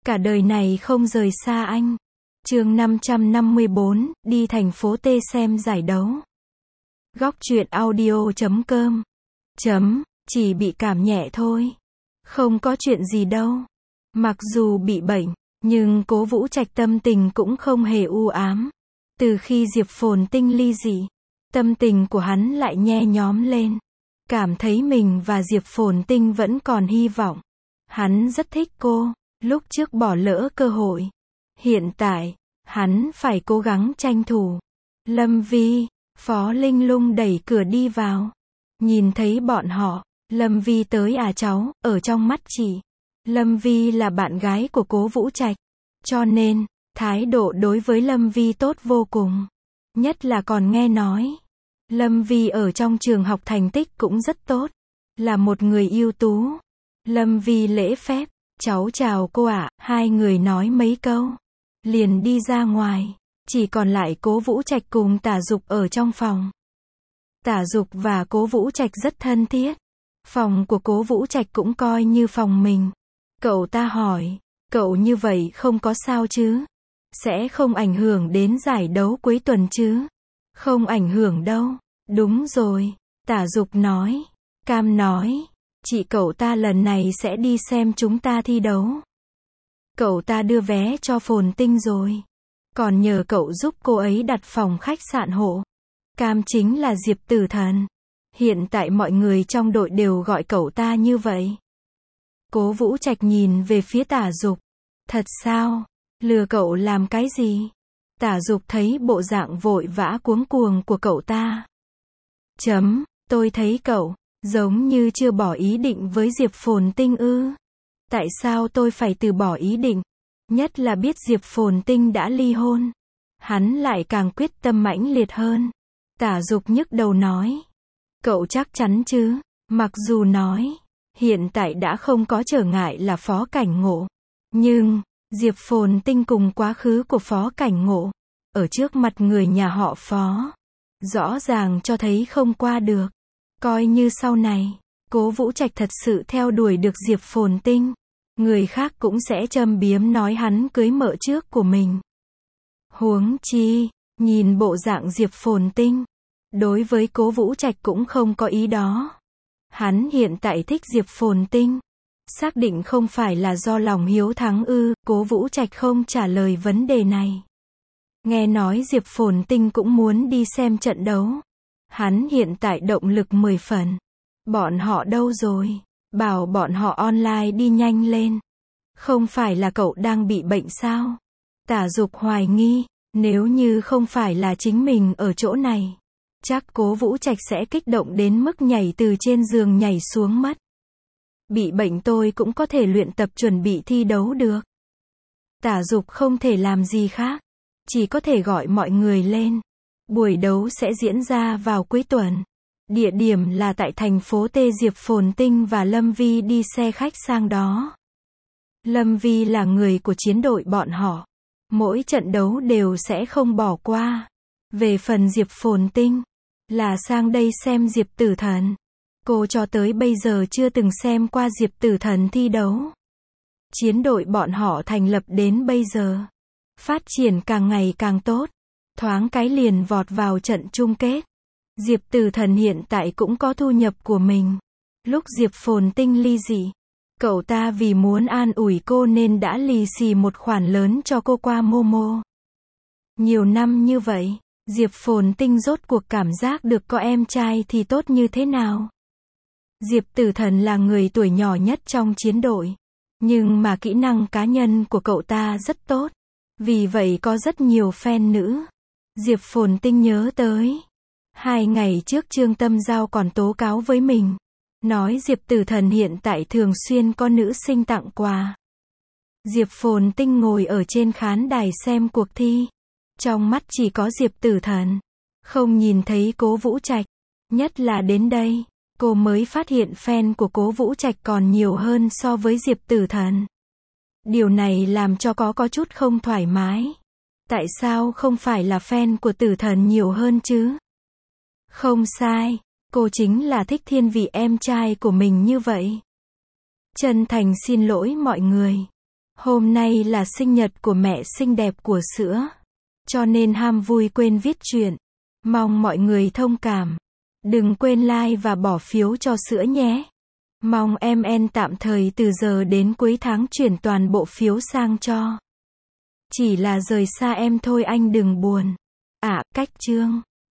Cả đời này không rời xa anh. Chương 554, đi thành phố T xem giải đấu. Góc truyện audio.com. Chỉ bị cảm nhẹ thôi. Không có chuyện gì đâu. Mặc dù bị bệnh, nhưng Cố Vũ Trạch tâm tình cũng không hề u ám. Từ khi Diệp Phồn Tinh ly dị, tâm tình của hắn lại nhe nhóm lên. Cảm thấy mình và Diệp Phồn Tinh vẫn còn hy vọng. Hắn rất thích cô, lúc trước bỏ lỡ cơ hội. Hiện tại, hắn phải cố gắng tranh thủ. Lâm Vi, Phó Linh Lung đẩy cửa đi vào. Nhìn thấy bọn họ, Lâm Vi tới à cháu, ở trong mắt chị. Lâm Vi là bạn gái của Cố Vũ Trạch. Cho nên, thái độ đối với Lâm Vi tốt vô cùng. Nhất là còn nghe nói. Lâm Vi ở trong trường học thành tích cũng rất tốt. Là một người ưu tú. Lâm Vi lễ phép. Cháu chào cô ạ. Hai người nói mấy câu. Liền đi ra ngoài. Chỉ còn lại Cố Vũ Trạch cùng Tả Dục ở trong phòng. Tả Dục và Cố Vũ Trạch rất thân thiết. Phòng của Cố Vũ Trạch cũng coi như phòng mình. Cậu ta hỏi, cậu như vậy không có sao chứ? Sẽ không ảnh hưởng đến giải đấu cuối tuần chứ? Không ảnh hưởng đâu. Đúng rồi, Tả Dục nói. Cam nói, chị cậu ta lần này sẽ đi xem chúng ta thi đấu. Cậu ta đưa vé cho Phồn Tinh rồi. Còn nhờ cậu giúp cô ấy đặt phòng khách sạn hộ. Cam chính là Diệp Tử Thần. Hiện tại mọi người trong đội đều gọi cậu ta như vậy. Cố Vũ Trạch nhìn về phía Tả Dục. Thật sao? Lừa cậu làm cái gì? Tả Dục thấy bộ dạng vội vã cuống cuồng của cậu ta. Tôi thấy cậu, giống như chưa bỏ ý định với Diệp Phồn Tinh ư. Tại sao tôi phải từ bỏ ý định? Nhất là biết Diệp Phồn Tinh đã ly hôn. Hắn lại càng quyết tâm mãnh liệt hơn. Tả Dục nhức đầu nói. Cậu chắc chắn chứ? Mặc dù nói, hiện tại đã không có trở ngại là Phó Cảnh Ngộ. Nhưng, Diệp Phồn Tinh cùng quá khứ của Phó Cảnh Ngộ, ở trước mặt người nhà họ Phó, rõ ràng cho thấy không qua được. Coi như sau này, Cố Vũ Trạch thật sự theo đuổi được Diệp Phồn Tinh, người khác cũng sẽ châm biếm nói hắn cưới mợ trước của mình. Huống chi, nhìn bộ dạng Diệp Phồn Tinh, đối với Cố Vũ Trạch cũng không có ý đó. Hắn hiện tại thích Diệp Phồn Tinh. Xác định không phải là do lòng hiếu thắng ư? Cố Vũ Trạch không trả lời vấn đề này. Nghe nói Diệp Phồn Tinh cũng muốn đi xem trận đấu. Hắn hiện tại động lực 10 phần. Bọn họ đâu rồi? Bảo bọn họ online đi nhanh lên. Không phải là cậu đang bị bệnh sao? Tả Dục hoài nghi, nếu như không phải là chính mình ở chỗ này, chắc Cố Vũ Trạch sẽ kích động đến mức nhảy từ trên giường nhảy xuống mất. Bị bệnh tôi cũng có thể luyện tập chuẩn bị thi đấu được. Tả Dục không thể làm gì khác. Chỉ có thể gọi mọi người lên. Buổi đấu sẽ diễn ra vào cuối tuần. Địa điểm là tại thành phố T. Diệp Phồn Tinh và Lâm Vi đi xe khách sang đó. Lâm Vi là người của chiến đội bọn họ. Mỗi trận đấu đều sẽ không bỏ qua. Về phần Diệp Phồn Tinh, là sang đây xem Diệp Tử Thần. Cô cho tới bây giờ chưa từng xem qua Diệp Tử Thần thi đấu. Chiến đội bọn họ thành lập đến bây giờ, phát triển càng ngày càng tốt. Thoáng cái liền vọt vào trận chung kết. Diệp Tử Thần hiện tại cũng có thu nhập của mình. Lúc Diệp Phồn Tinh ly dị, cậu ta vì muốn an ủi cô nên đã lì xì một khoản lớn cho cô qua Momo. Nhiều năm như vậy, Diệp Phồn Tinh rốt cuộc cảm giác được có em trai thì tốt như thế nào. Diệp Tử Thần là người tuổi nhỏ nhất trong chiến đội. Nhưng mà kỹ năng cá nhân của cậu ta rất tốt. Vì vậy có rất nhiều fan nữ. Diệp Phồn Tinh nhớ tới. 2 ngày trước Trương Tâm Giao còn tố cáo với mình. Nói Diệp Tử Thần hiện tại thường xuyên có nữ sinh tặng quà. Diệp Phồn Tinh ngồi ở trên khán đài xem cuộc thi. Trong mắt chỉ có Diệp Tử Thần. Không nhìn thấy Cố Vũ Trạch. Nhất là đến đây, cô mới phát hiện fan của Cố Vũ Trạch còn nhiều hơn so với Diệp Tử Thần. Điều này làm cho có chút không thoải mái. Tại sao không phải là fan của Tử Thần nhiều hơn chứ? Không sai, cô chính là thích thiên vị em trai của mình như vậy. Chân thành xin lỗi mọi người. Hôm nay là sinh nhật của mẹ xinh đẹp của sữa. Cho nên ham vui quên viết chuyện. Mong mọi người thông cảm. Đừng quên like và bỏ phiếu cho sữa nhé. Mong MN tạm thời từ giờ đến cuối tháng chuyển toàn bộ phiếu sang cho. Chỉ là rời xa em thôi anh đừng buồn. Cách chương.